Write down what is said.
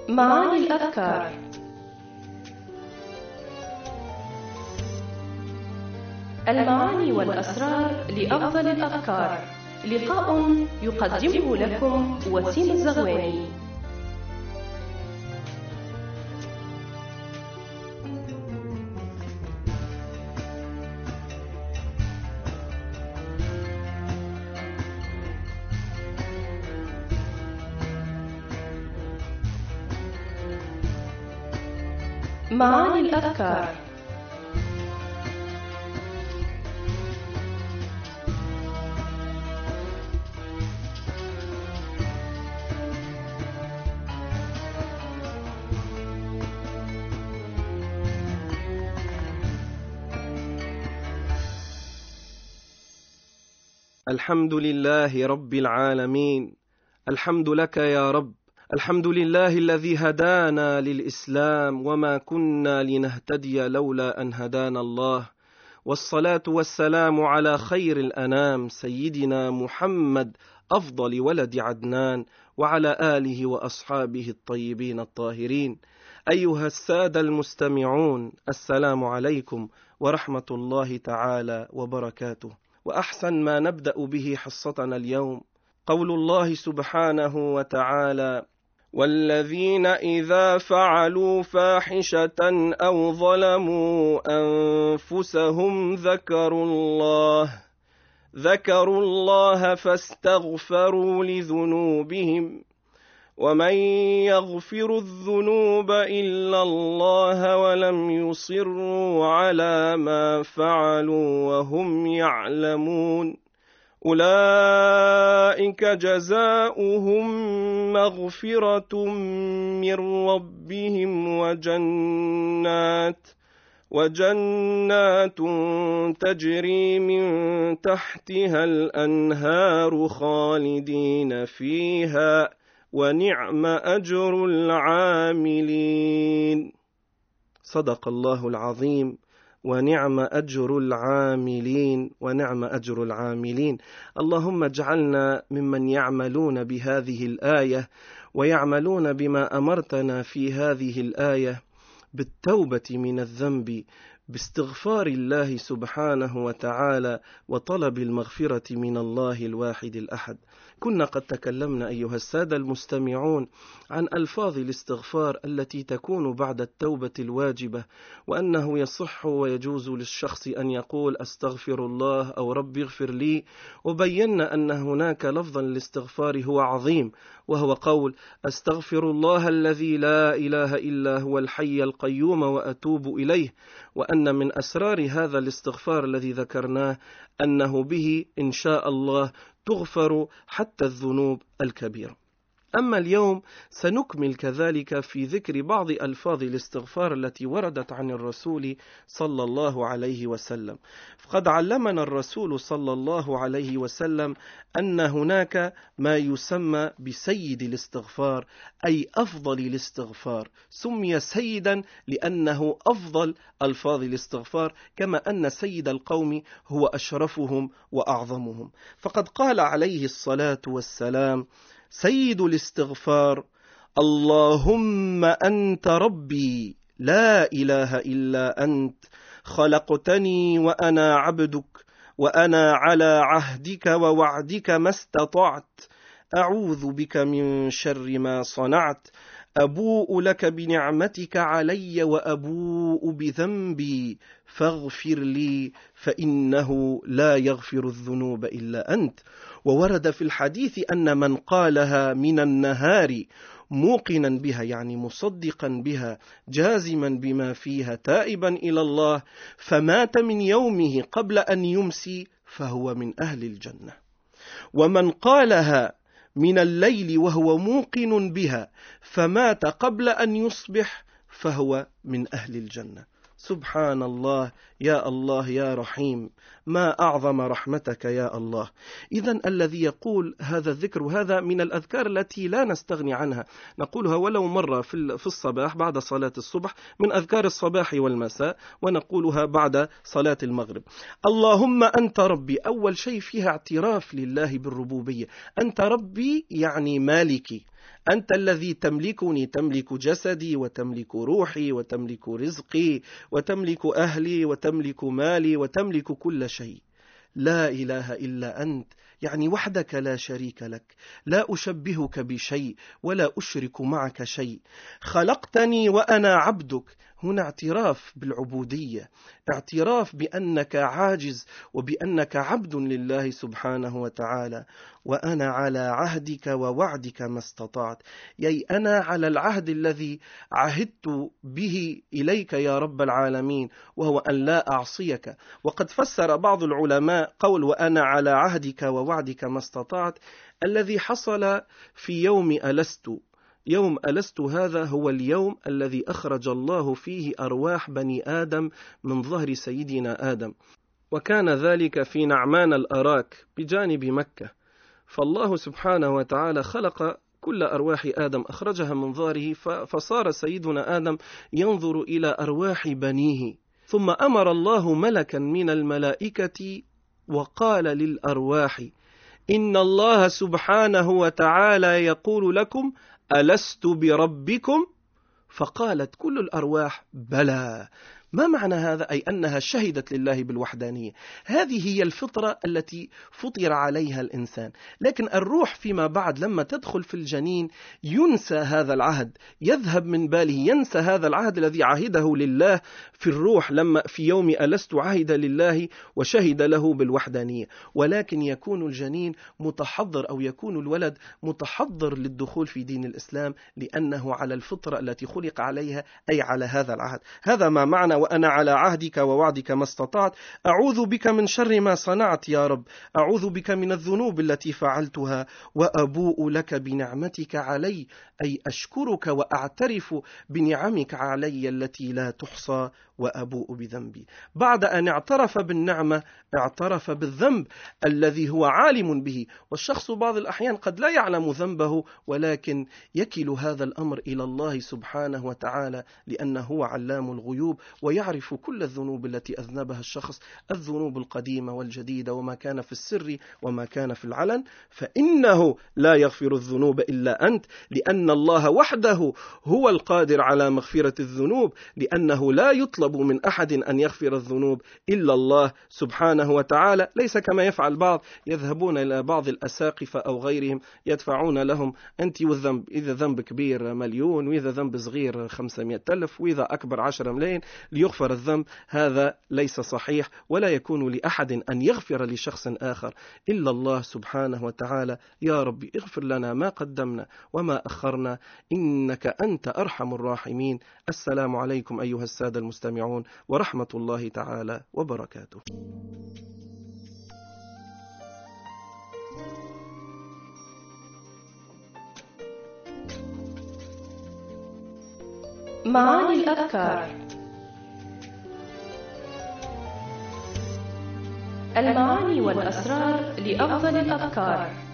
معاني الأفكار. المعاني والأسرار لأفضل الأفكار. لقاء يقدمه لكم وسيم الزغواني. معاني الأفكار. الحمد لله رب العالمين. الحمد لك يا رب. الحمد لله الذي هدانا للإسلام وما كنا لنهتدي لولا أن هدانا الله، والصلاة والسلام على خير الأنام سيدنا محمد أفضل ولد عدنان، وعلى آله وأصحابه الطيبين الطاهرين. أيها السادة المستمعون، السلام عليكم ورحمة الله تعالى وبركاته. وأحسن ما نبدأ به حصتنا اليوم قول الله سبحانه وتعالى: والذين إذا فعلوا فاحشة أو ظلموا أنفسهم ذكروا الله فاستغفروا لذنوبهم ومن يغفر الذنوب إلا الله ولم يصروا على ما فعلوا وهم يعلمون أولئك جزاؤهم مغفرة من ربهم وجنات تجري من تحتها الأنهار خالدين فيها ونعم أجر العاملين. صدق الله العظيم. ونعم أجر العاملين، ونعم أجر العاملين. اللهم اجعلنا ممن يعملون بهذه الآية ويعملون بما أمرتنا في هذه الآية، بالتوبة من الذنب، باستغفار الله سبحانه وتعالى، وطلب المغفرة من الله الواحد الأحد. كنا قد تكلمنا أيها السادة المستمعون عن ألفاظ الاستغفار التي تكون بعد التوبة الواجبة، وأنه يصح ويجوز للشخص أن يقول أستغفر الله أو رب اغفر لي، وبينا أن هناك لفظا للاستغفار هو عظيم، وهو قول أستغفر الله الذي لا إله إلا هو الحي القيوم وأتوب إليه، وأن من أسرار هذا الاستغفار الذي ذكرناه أنه به إن شاء الله تغفر حتى الذنوب الكبيرة. أما اليوم سنكمل كذلك في ذكر بعض ألفاظ الاستغفار التي وردت عن الرسول صلى الله عليه وسلم. فقد علمنا الرسول صلى الله عليه وسلم أن هناك ما يسمى بسيد الاستغفار، أي أفضل الاستغفار. سمي سيدا لأنه أفضل ألفاظ الاستغفار، كما أن سيد القوم هو أشرفهم وأعظمهم. فقد قال عليه الصلاة والسلام: سيد الاستغفار اللهم أنت ربي لا إله إلا أنت، خلقتني وأنا عبدك، وأنا على عهدك ووعدك ما استطعت، أعوذ بك من شر ما صنعت، أبوء لك بنعمتك علي وأبوء بذنبي فاغفر لي فإنه لا يغفر الذنوب إلا أنت. وورد في الحديث أن من قالها من النهار موقنا بها، يعني مصدقا بها، جازما بما فيها، تائبا إلى الله، فمات من يومه قبل أن يمسي، فهو من أهل الجنة. ومن قالها من الليل وهو موقن بها فمات قبل أن يصبح، فهو من أهل الجنة. سبحان الله، يا الله يا رحيم، ما أعظم رحمتك يا الله. إذن الذي يقول هذا الذكر، هذا من الأذكار التي لا نستغني عنها، نقولها ولو مرة في الصباح بعد صلاة الصبح، من أذكار الصباح والمساء، ونقولها بعد صلاة المغرب. اللهم أنت ربي، أول شيء فيها اعتراف لله بالربوبية. أنت ربي يعني مالكي، أنت الذي تملكني، تملك جسدي وتملك روحي وتملك رزقي وتملك أهلي وتملك مالي وتملك كل شيء. لا إله إلا أنت، يعني وحدك لا شريك لك، لا أشبهك بشيء ولا أشرك معك شيء. خلقتني وأنا عبدك. هنا اعتراف بالعبودية، اعتراف بأنك عاجز وبأنك عبد لله سبحانه وتعالى. وأنا على عهدك ووعدك ما استطعت، أي أنا على العهد الذي عهدت به إليك يا رب العالمين، وهو أن لا أعصيك. وقد فسر بعض العلماء قول وأنا على عهدك ووعدك ما استطعت الذي حصل في يوم ألست. يوم ألست هذا هو اليوم الذي أخرج الله فيه أرواح بني آدم من ظهر سيدنا آدم، وكان ذلك في نعمان الأراك بجانب مكة. فالله سبحانه وتعالى خلق كل أرواح آدم، أخرجها من ظهره، فصار سيدنا آدم ينظر إلى أرواح بنيه. ثم أمر الله ملكا من الملائكة وقال للأرواح: إن الله سبحانه وتعالى يقول لكم: ألست بربكم؟ فقالت كل الأرواح: بلى. ما معنى هذا؟ أي أنها شهدت لله بالوحدانية. هذه هي الفطرة التي فطر عليها الإنسان. لكن الروح فيما بعد لما تدخل في الجنين ينسى هذا العهد، يذهب من باله، ينسى هذا العهد الذي عهده لله في الروح لما في يوم ألست عهد لله وشهد له بالوحدانية. ولكن يكون الجنين متحضر، أو يكون الولد متحضر للدخول في دين الإسلام، لأنه على الفطرة التي خلق عليها، أي على هذا العهد. هذا ما معنى وأنا على عهدك ووعدك ما استطعت. أعوذ بك من شر ما صنعت يا رب، أعوذ بك من الذنوب التي فعلتها، وأبوء لك بنعمتك علي، أي أشكرك وأعترف بنعمك علي التي لا تحصى، وأبوء بذنبي. بعد أن اعترف بالنعمة اعترف بالذنب الذي هو عالم به. والشخص بعض الأحيان قد لا يعلم ذنبه، ولكن يكل هذا الأمر إلى الله سبحانه وتعالى، لأنه هو علام الغيوب ويعرف كل الذنوب التي أذنبها الشخص، الذنوب القديمة والجديدة، وما كان في السر وما كان في العلن. فإنه لا يغفر الذنوب إلا أنت، لأن الله وحده هو القادر على مغفرة الذنوب، لأنه لا يطلب من أحد أن يغفر الذنوب إلا الله سبحانه وتعالى. ليس كما يفعل بعض، يذهبون إلى بعض الأساقفة أو غيرهم يدفعون لهم أنت والذنب، إذا ذنب كبير 1,000,000، وإذا ذنب صغير 500,000، وإذا أكبر 10 ملايين ليغفر الذنب. هذا ليس صحيح، ولا يكون لأحد أن يغفر لشخص آخر إلا الله سبحانه وتعالى. يا رب اغفر لنا ما قدمنا وما أخرنا، إنك أنت أرحم الراحمين. السلام عليكم أيها السادة المستمعون ورحمة الله تعالى وبركاته. معاني الأذكار. المعاني والأسرار لأفضل الأذكار.